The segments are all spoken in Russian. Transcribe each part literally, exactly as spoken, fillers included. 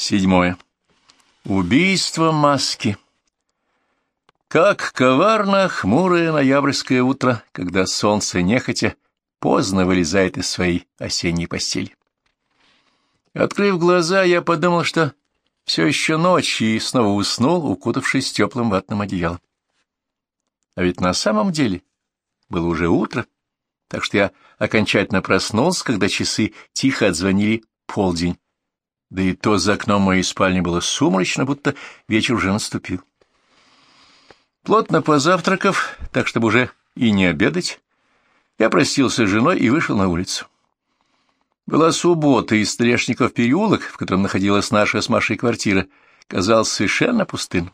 Седьмое. Убийство маски. Как коварно хмурое ноябрьское утро, когда солнце нехотя поздно вылезает из своей осенней постели. Открыв глаза, я подумал, что все еще ночь, и снова уснул, укутавшись теплым ватным одеялом. А ведь на самом деле было уже утро, так что я окончательно проснулся, когда часы тихо отзвонили полдень. Да и то за окном моей спальни было сумрачно, будто вечер уже наступил. Плотно позавтракав, так чтобы уже и не обедать, я простился с женой и вышел на улицу. Была суббота, и Стрешников переулок, в котором находилась наша с Машей квартира, казался совершенно пустым.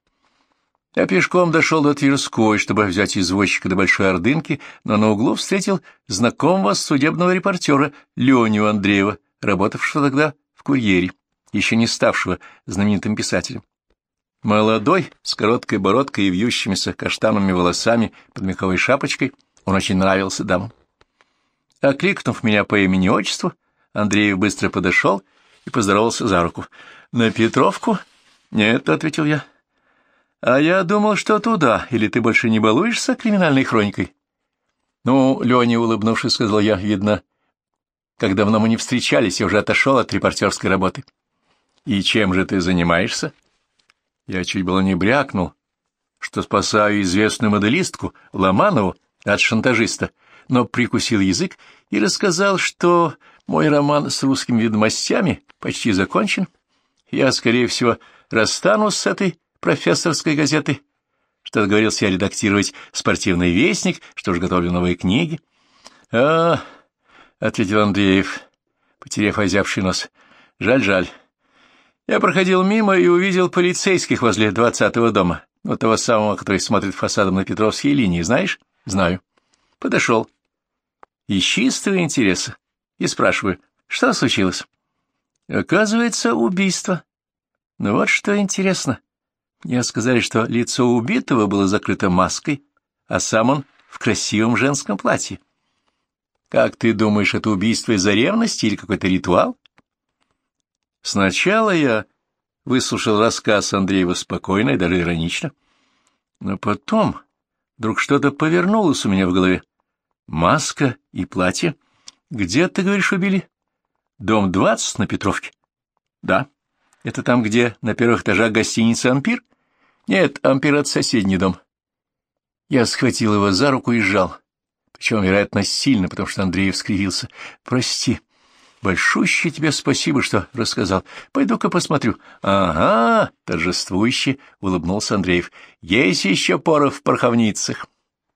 Я пешком дошел до Тверской, чтобы взять извозчика до Большой Ордынки, но на углу встретил знакомого судебного репортера Леню Андреева, работавшего тогда в «Курьере», еще не ставшего знаменитым писателем. Молодой, с короткой бородкой и вьющимися каштановыми волосами под меховой шапочкой, он очень нравился дамам. Окликнув меня по имени-отчеству, Андреев быстро подошел и поздоровался за руку. — На Петровку? — Нет, — ответил я. — А я думал, что туда, или ты больше не балуешься криминальной хроникой? — Ну, Леня, улыбнувшись, сказал я, видно, как давно мы не встречались, я уже отошел от репортерской работы. — И чем же ты занимаешься? Я чуть было не брякнул, что спасаю известную моделистку Ломанову от шантажиста, но прикусил язык и рассказал, что мой роман с «Русскими ведомостями» почти закончен. Я, скорее всего, расстанусь с этой профессорской газетой, что договорился я редактировать «Спортивный вестник», что уж готовлю новые книги. — А, — ответил Андреев, потеряв озябший нос, — жаль-жаль. Я проходил мимо и увидел полицейских возле двадцатого дома, вот того самого, который смотрит фасадом на Петровские линии, знаешь? — Знаю. Подошел. Из чистого интереса. И спрашиваю, что случилось? Оказывается, убийство. Ну вот что интересно. Мне сказали, что лицо убитого было закрыто маской, а сам он в красивом женском платье. Как ты думаешь, это убийство из-за ревности или какой-то ритуал? Сначала я выслушал рассказ Андреева спокойно и даже иронично, но потом вдруг что-то повернулось у меня в голове. Маска и платье. Где, ты говоришь, убили? Дом двадцать на Петровке? Да. Это там, где на первых этажах гостиница «Ампир»? Нет, «Ампир» — это соседний дом. Я схватил его за руку и сжал. Причем, вероятно, сильно, потому что Андреев скривился. Прости. Большущее тебе спасибо, что рассказал. Пойду-ка посмотрю. Ага, торжествующе улыбнулся Андреев. Есть еще пора в пороховницах.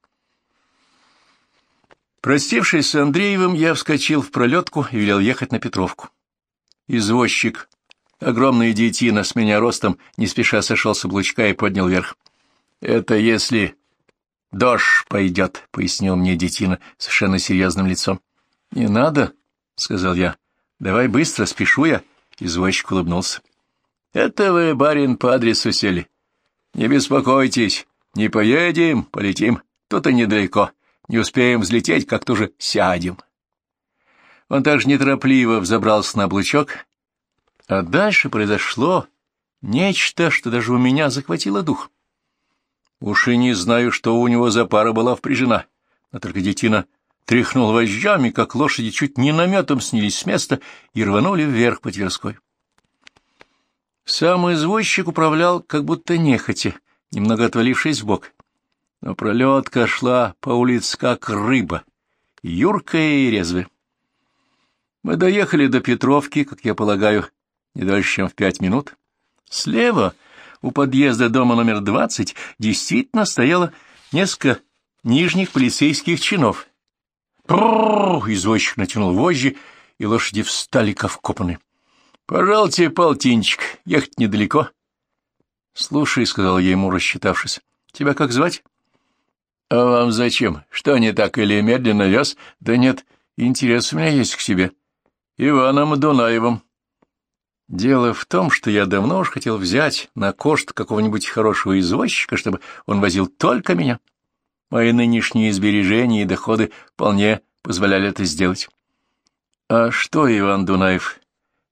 Простившись с Андреевым, я вскочил в пролетку и велел ехать на Петровку. Извозчик, огромный детина с меня ростом, не спеша сошел с облучка и поднял вверх. — Это если дождь пойдет, — пояснил мне детина совершенно серьезным лицом. — Не надо, — сказал я. — Давай быстро, спешу я. Извозчик улыбнулся. — Это вы, барин, по адресу сели. Не беспокойтесь, не поедем, полетим, тут и недалеко. Не успеем взлететь, как тоже сядем. Он также неторопливо взобрался на облучок, а дальше произошло нечто, что даже у меня захватило дух. Уж и не знаю, что у него за пара была впряжена, но только детина тряхнул вожжами, как лошади чуть не наметом снялись с места и рванули вверх по Тверской. Сам извозчик управлял как будто нехотя, немного отвалившись вбок. Но пролетка шла по улице как рыба, юркая и резвая. Мы доехали до Петровки, как я полагаю, не дольше, чем в пять минут. Слева, у подъезда дома номер двадцать, действительно стояло несколько нижних полицейских чинов. Пррррр! Извозчик натянул вожжи, и лошади встали как вкопанные. — Пожалуйте, полтинчик, ехать недалеко. — Слушай, — сказал я ему, рассчитавшись, — тебя как звать? — А вам зачем? Что, не так или медленно вез? Да нет, интерес у меня есть к себе. Иваном Дунаевым. Дело в том, что я давно уж хотел взять на кошт какого-нибудь хорошего извозчика, чтобы он возил только меня. Мои нынешние сбережения и доходы вполне позволяли это сделать. — А что, Иван Дунаев,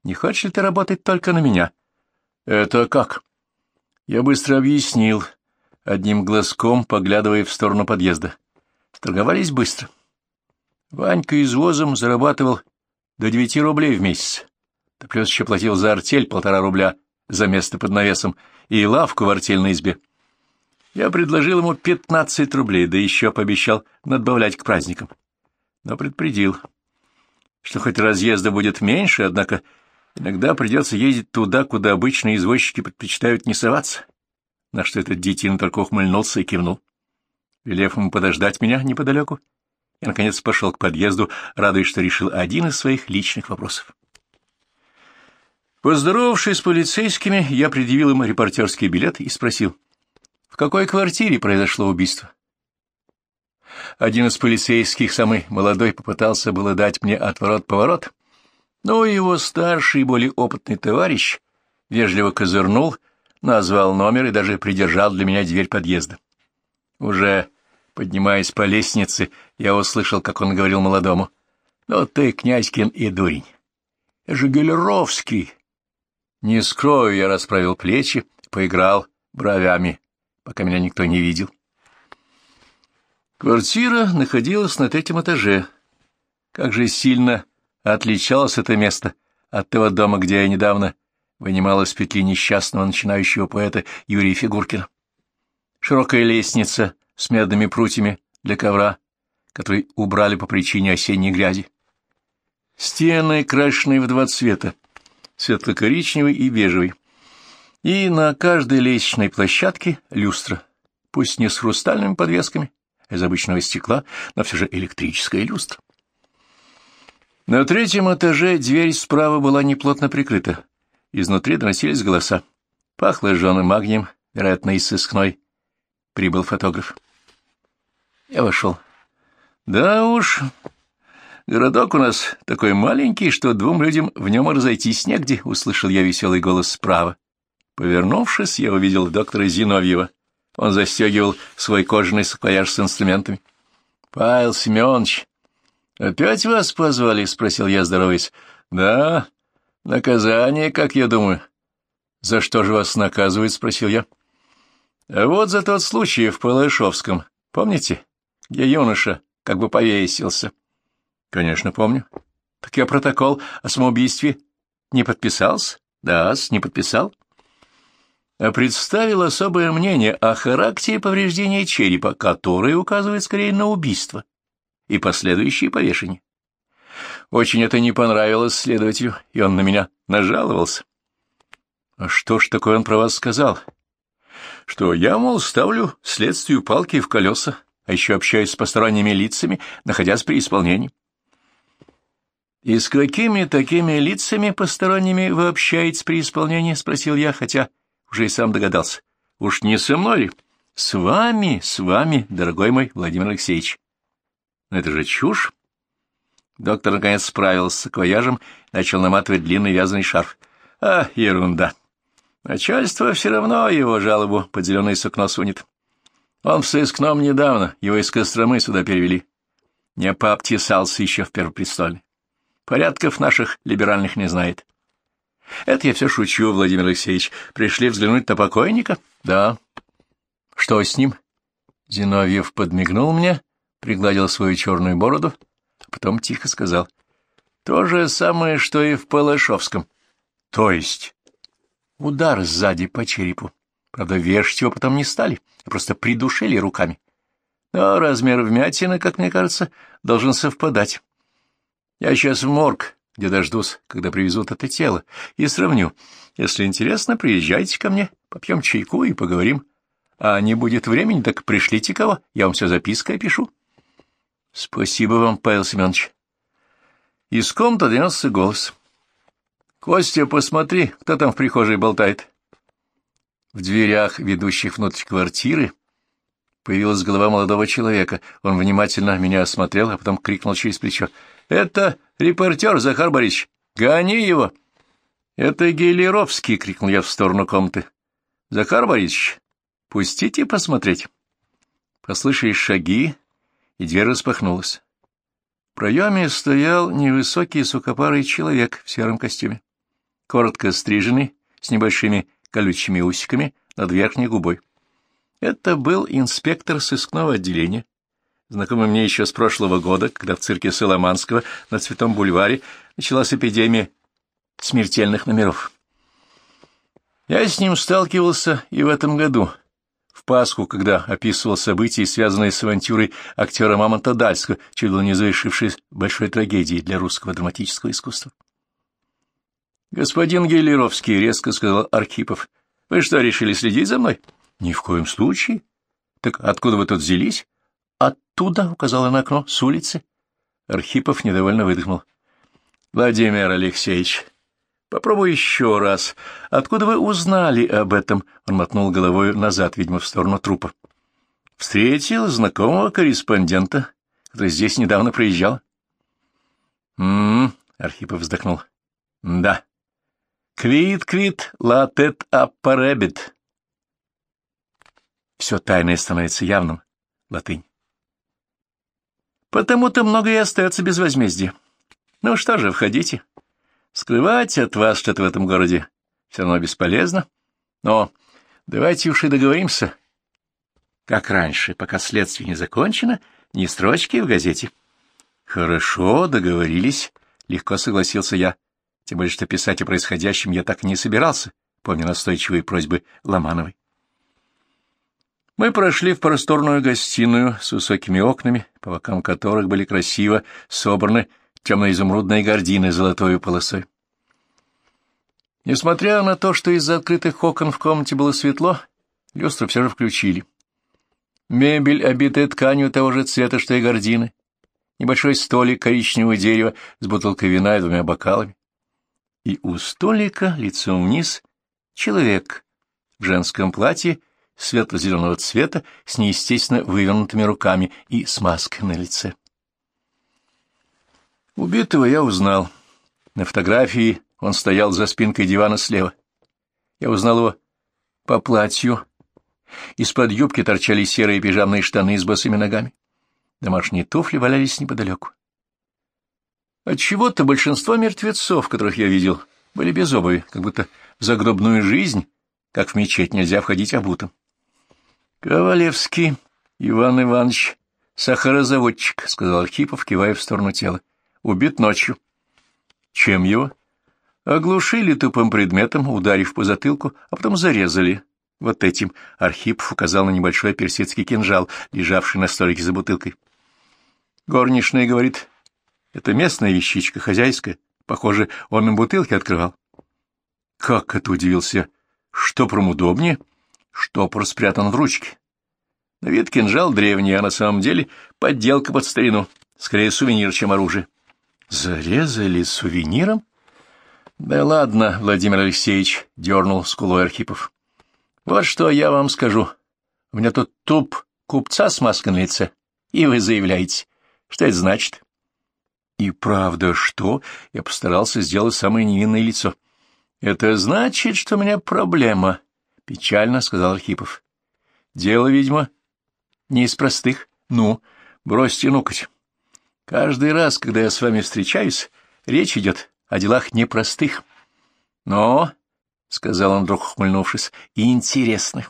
Не хочешь ли ты работать только на меня? Это как? Я быстро объяснил, одним глазком поглядывая в сторону подъезда. Торговались быстро. Ванька извозом зарабатывал до девяти рублей в месяц. Да плюс еще платил за артель полтора рубля за место под навесом и лавку в артельной избе. Я предложил ему пятнадцать рублей, да еще пообещал надбавлять к праздникам. Но предупредил, что хоть разъезда будет меньше, однако иногда придется ездить туда, куда обычные извозчики предпочитают не соваться. На что этот детина только ухмыльнулся и кивнул. Велев ему подождать меня неподалеку, я, наконец, пошел к подъезду, радуясь, что решил один из своих личных вопросов. Поздоровавшись с полицейскими, я предъявил им репортерский билет и спросил, в какой квартире произошло убийство. Один из полицейских, самый молодой, попытался было дать мне отворот-поворот, но его старший, более опытный товарищ вежливо козырнул, назвал номер и даже придержал для меня дверь подъезда. Уже поднимаясь по лестнице, я услышал, как он говорил молодому, «Ну ты, Князькин, и дурень! Я же Гелеровский!» Не скрою, я расправил плечи, поиграл бровями, пока меня никто не видел. Квартира находилась на третьем этаже. Как же сильно отличалось это место от того дома, где я недавно вынимал из петли несчастного начинающего поэта Юрия Фигуркина. Широкая лестница с медными прутьями для ковра, который убрали по причине осенней грязи. Стены, крашеные в два цвета, светло-коричневый и бежевый. И на каждой лестничной площадке люстра, пусть не с хрустальными подвесками, из обычного стекла, но все же электрическая люстра. На третьем этаже дверь справа была неплотно прикрыта. Изнутри доносились голоса. Пахло жженым магнием, вероятно, из сыскной. Прибыл фотограф. Я вошел. Да уж, городок у нас такой маленький, что двум людям в нем разойтись негде, услышал я веселый голос справа. Повернувшись, я увидел доктора Зиновьева. Он застегивал свой кожаный саквояж с инструментами. — Павел Семенович, опять вас позвали? — спросил я, здороваясь. — Да, наказание, как я думаю. — За что же вас наказывают? — спросил я. — А вот за тот случай в Палашовском. Помните, где юноша как бы повесился? — Конечно, помню. — Так я протокол о самоубийстве не подписался? — Да, не подписал. — а представил особое мнение о характере повреждения черепа, которое указывает скорее на убийство и последующее повешение. Очень это не понравилось следователю, и он на меня нажаловался. — А что ж такое он про вас сказал? — Что я, мол, ставлю следствию палки в колеса, а еще общаюсь с посторонними лицами, находясь при исполнении. — И с какими такими лицами посторонними вы общаетесь при исполнении? — спросил я, хотя уже и сам догадался. — Уж не со мной ли? — С вами, с вами, дорогой мой Владимир Алексеевич. — Но это же чушь. Доктор наконец справился с саквояжем и начал наматывать длинный вязаный шарф. — А, ерунда. Начальство все равно его жалобу под зеленое сукно сунет. Он в сыскном недавно, его из Костромы сюда перевели. Не пообтесался еще в Первопрестольной. Порядков наших либеральных не знает. Это я все шучу, Владимир Алексеевич. Пришли взглянуть на покойника? Да. Что с ним? Зиновьев подмигнул мне, пригладил свою черную бороду, а потом тихо сказал. То же самое, что и в Палашовском. То есть? Удар сзади по черепу. Правда, вешать его потом не стали, а просто придушили руками. Но размер вмятины, как мне кажется, должен совпадать. Я сейчас в морг, где дождусь, когда привезут это тело, и сравню. Если интересно, приезжайте ко мне, попьем чайку и поговорим. А не будет времени, так пришлите кого, я вам все запиской опишу. Спасибо вам, Павел Семенович. Из комнаты донесся голос. Костя, посмотри, кто там в прихожей болтает. В дверях, ведущих внутрь квартиры, появилась голова молодого человека. Он внимательно меня осмотрел, а потом крикнул через плечо. — Это репортер, Захар Борисович. Гони его! — Это Гелеровский, — крикнул я в сторону комнаты. — Захар Борисович, пустите посмотреть. Послышались шаги, и дверь распахнулась. В проеме стоял невысокий сухопарый человек в сером костюме. коротко стриженный, с небольшими колючими усиками над верхней губой. Это был инспектор сыскного отделения, знакомый мне еще с прошлого года, когда в цирке Соломанского на Цветном бульваре началась эпидемия смертельных номеров. Я с ним сталкивался и в этом году, в Пасху, когда описывал события, связанные с авантюрой актера Мамонта Дальского, чуть было не завершившей большой трагедией для русского драматического искусства. «Господин Гелеровский», — резко сказал Архипов, — «вы что, решили следить за мной?» «Ни в коем случае». «Так откуда вы тут взялись?» «Оттуда», — указала на окно, — «с улицы». Архипов недовольно выдохнул. «Владимир Алексеевич, попробуй еще раз. Откуда вы узнали об этом?» Он мотнул головой назад, видимо, в сторону трупа. «Встретил знакомого корреспондента, который здесь недавно проезжал». «М-м-м», Архипов вздохнул. «Да. Квит-квит латет аппаребит». Все тайное становится явным. Латынь. Потому-то многое остается без возмездия. Ну что же, входите. Скрывать от вас что-то в этом городе все равно бесполезно. Но давайте уж и договоримся. Как раньше, пока следствие не закончено, ни строчки в газете. Хорошо, договорились, легко согласился я. Тем более, что писать о происходящем я так и не собирался, помня настойчивые просьбы Ломановой. Мы прошли в просторную гостиную с высокими окнами, по бокам которых были красиво собраны темно-изумрудные гардины с золотой полосой. Несмотря на то, что из-за открытых окон в комнате было светло, люстру все же включили. Мебель, обитая тканью того же цвета, что и гардины, небольшой столик коричневого дерева с бутылкой вина и двумя бокалами. И у столика, лицом вниз, человек в женском платье светло-зеленого цвета с неестественно вывернутыми руками и с маской на лице. Убитого я узнал. На фотографии он стоял за спинкой дивана слева. Я узнал его по платью. Из-под юбки торчали серые пижамные штаны с босыми ногами. Домашние туфли валялись неподалеку. Отчего-то большинство мертвецов, которых я видел, были без обуви, как будто в загробную жизнь, как в мечеть, нельзя входить обутым. «Ковалевский Иван Иванович, сахарозаводчик», — сказал Архипов, кивая в сторону тела. «Убит ночью». «Чем его?» «Оглушили тупым предметом, ударив по затылку, а потом зарезали. Вот этим». Архипов указал на небольшой персидский кинжал, лежавший на столике за бутылкой. «Горничная говорит, это местная вещичка, хозяйская. Похоже, он им бутылки открывал». «Как это?» — удивился. «Штопором удобнее?» Штопор спрятан в ручке. На вид кинжал древний, а на самом деле подделка под старину. Скорее сувенир, чем оружие. Зарезали сувениром? Да ладно, Владимир Алексеевич, дернул скулой Архипов. Вот что я вам скажу. У меня тут туп купца с маской на лице, и вы заявляете. Что это значит? И правда, что? Я постарался сделать самое невинное лицо. Это значит, что у меня проблема. — печально сказал Архипов. — Дело, видимо, не из простых. Ну, бросьте нукать. Каждый раз, когда я с вами встречаюсь, речь идет о делах непростых. Но, — сказал он, вдруг ухмыльнувшись, — интересных.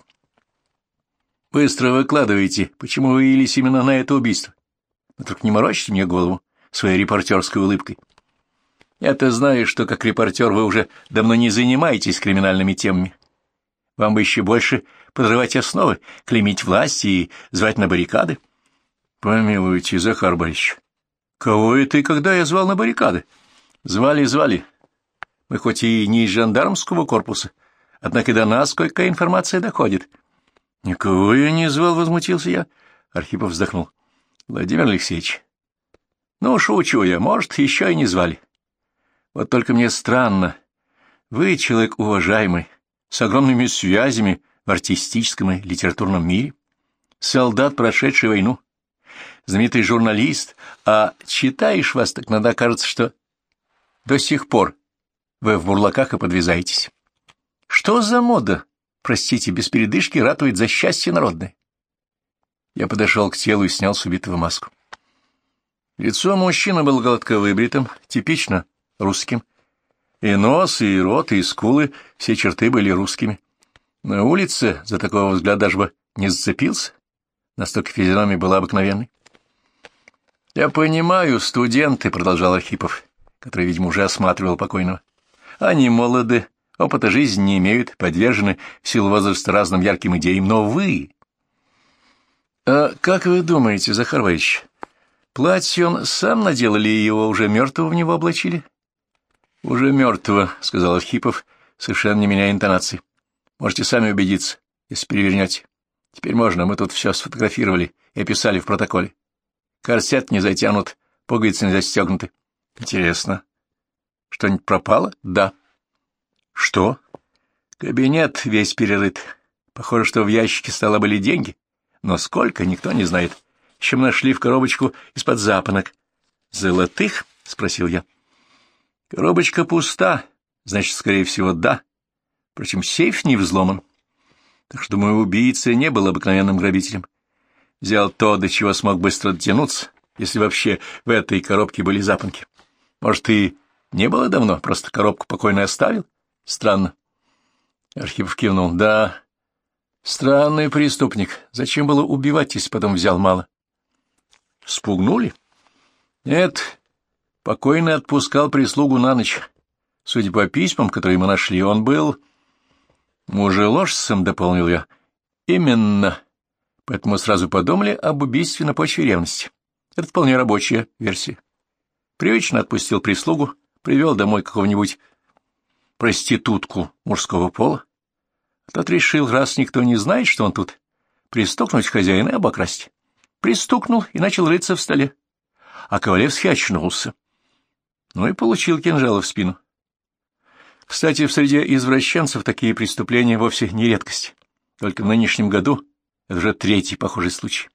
Быстро выкладывайте, почему вы явились именно на это убийство. Но только не морочьте мне голову своей репортерской улыбкой. Я-то знаю, что как репортер вы уже давно не занимаетесь криминальными темами. Вам бы еще больше подрывать основы, клеймить власть и звать на баррикады. Помилуйте, Захар Борисович, кого это и когда я звал на баррикады? Звали, звали. Мы хоть и не из жандармского корпуса, однако до нас кое-какая информация доходит. Никого я не звал, возмутился я. Архипов вздохнул. Владимир Алексеевич, ну, шучу я, может, еще и не звали. Вот только мне странно. Вы человек уважаемый, с огромными связями в артистическом и литературном мире, солдат, прошедший войну, знаменитый журналист, а читаешь вас, так иногда кажется, что до сих пор вы в бурлаках и подвязаетесь. Что за мода, простите, без передышки ратует за счастье народное? Я подошел к телу и снял с убитого маску. Лицо мужчины было гладко выбритым, типично русским. И нос, и рот, и скулы, все черты были русскими. На улице за такого взгляда даже бы не зацепился, настолько физиономия была обыкновенной. — Я понимаю, студенты, — продолжал Архипов, который, видимо, уже осматривал покойного. — Они молоды, опыта жизни не имеют, подвержены в силу возраста разным ярким идеям, но вы... — А как вы думаете, Захар Валерьевич, платье он сам надел или его уже мертвого в него облачили? — Уже мертвого, — сказал Архипов, совершенно не меняя интонации. — Можете сами убедиться, если перевернете. Теперь можно, мы тут все сфотографировали и описали в протоколе. Корсет не затянут, пуговицы не застегнуты. Интересно. Что-нибудь пропало? Да. Что? Кабинет весь перерыт. Похоже, что в ящике стола были деньги. Но сколько, никто не знает. Еще мы нашли в коробочку из-под запонок. Золотых? — спросил я. Коробочка пуста, значит, скорее всего, да. Впрочем, сейф не взломан. Так что, думаю, убийца не был обыкновенным грабителем. Взял то, до чего смог быстро дотянуться, если вообще в этой коробке были запонки. Может, и не было давно, просто коробку покойный оставил? Странно. Архипов кивнул. Да, странный преступник. Зачем было убивать, если потом взял мало? Спугнули? Нет, покойный отпускал прислугу на ночь. Судя по письмам, которые мы нашли, он был... мужеложцем, дополнил я. Именно. Поэтому сразу подумали об убийстве на почве ревности. Это вполне рабочая версия. Привычно отпустил прислугу, привел домой какого-нибудь проститутку мужского пола. А тот решил, раз никто не знает, что он тут, пристукнуть хозяина и обокрасть. Пристукнул и начал рыться в столе. А Ковалевский очнулся. Ну и получил кинжалы в спину. Кстати, в среде извращенцев такие преступления вовсе не редкость. Только в нынешнем году это уже третий похожий случай.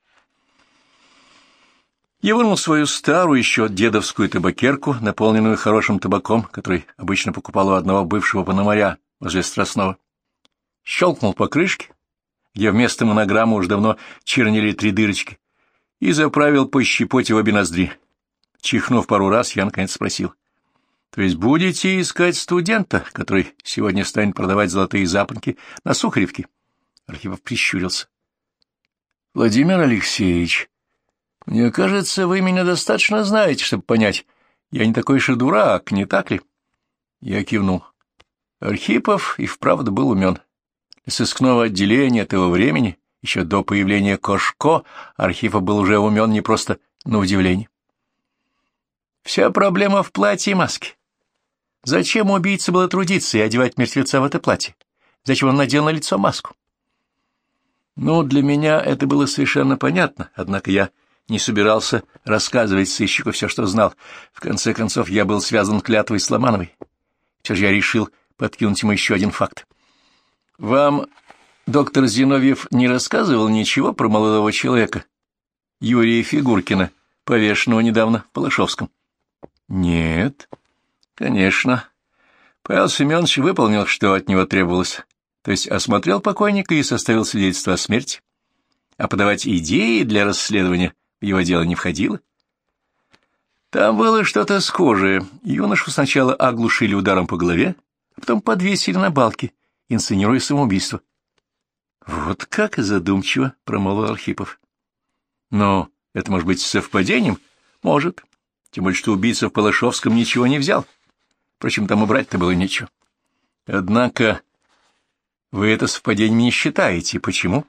Я вынул свою старую еще дедовскую табакерку, наполненную хорошим табаком, который обычно покупал у одного бывшего пономаря возле Страстного. Щелкнул по крышке, где вместо монограммы уж давно чернели три дырочки, и заправил по щепоте обе ноздри. Чихнув пару раз, я наконец спросил. — То есть будете искать студента, который сегодня станет продавать золотые запонки на Сухаревке? Архипов прищурился. — Владимир Алексеевич, мне кажется, вы меня достаточно знаете, чтобы понять, я не такой уж и дурак, не так ли? Я кивнул. Архипов и вправду был умен. Для сыскного отделения того времени, еще до появления Кошко, Архипов был уже умен не просто на удивление. Вся проблема в платье и маске. Зачем убийце было трудиться и одевать мертвеца в это платье? Зачем он надел на лицо маску? Ну, для меня это было совершенно понятно, однако я не собирался рассказывать сыщику все, что знал. В конце концов, я был связан клятвой с Ломановой. Все же я решил подкинуть ему еще один факт. Вам доктор Зиновьев не рассказывал ничего про молодого человека, Юрия Фигуркина, повешенного недавно в Балашовском? Нет, конечно. Павел Семенович выполнил, что от него требовалось, то есть осмотрел покойника и составил свидетельство о смерти, а подавать идеи для расследования в его дело не входило. Там было что-то схожее. Юношу сначала оглушили ударом по голове, а потом подвесили на балке, инсценируя самоубийство. — Вот как задумчиво, — промолвил Архипов. — Но это может быть совпадением? — Может. Тем более, что убийца в Палашовском ничего не взял. Впрочем, там и брать-то было нечего. Однако вы это совпадением не считаете. Почему?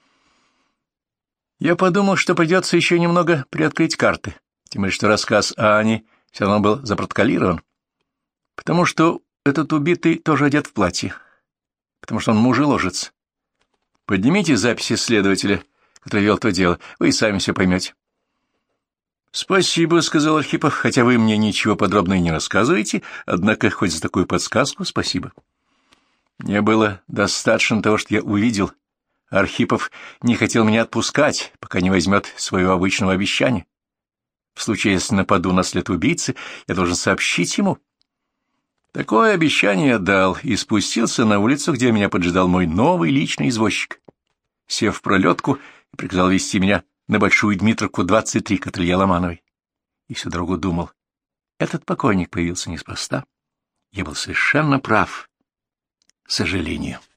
Я подумал, что придется еще немного приоткрыть карты. Тем более, что рассказ Ани все равно был запротоколирован. Потому что этот убитый тоже одет в платье. Потому что он мужеложец. Поднимите записи следователя, который вел то дело. Вы и сами все поймете. — Спасибо, — сказал Архипов, — хотя вы мне ничего подробно и не рассказываете, однако хоть за такую подсказку спасибо. Мне было достаточно того, что я увидел. Архипов не хотел меня отпускать, пока не возьмет своего обычного обещания. В случае, если нападу на след убийцы, я должен сообщить ему. Такое обещание я дал и спустился на улицу, где меня поджидал мой новый личный извозчик. Сев в пролетку, приказал везти меня на Большую Дмитровку, двадцать три, к ателье Ломановой. И всю дорогу думал, этот покойник появился неспроста. Я был совершенно прав. К сожалению.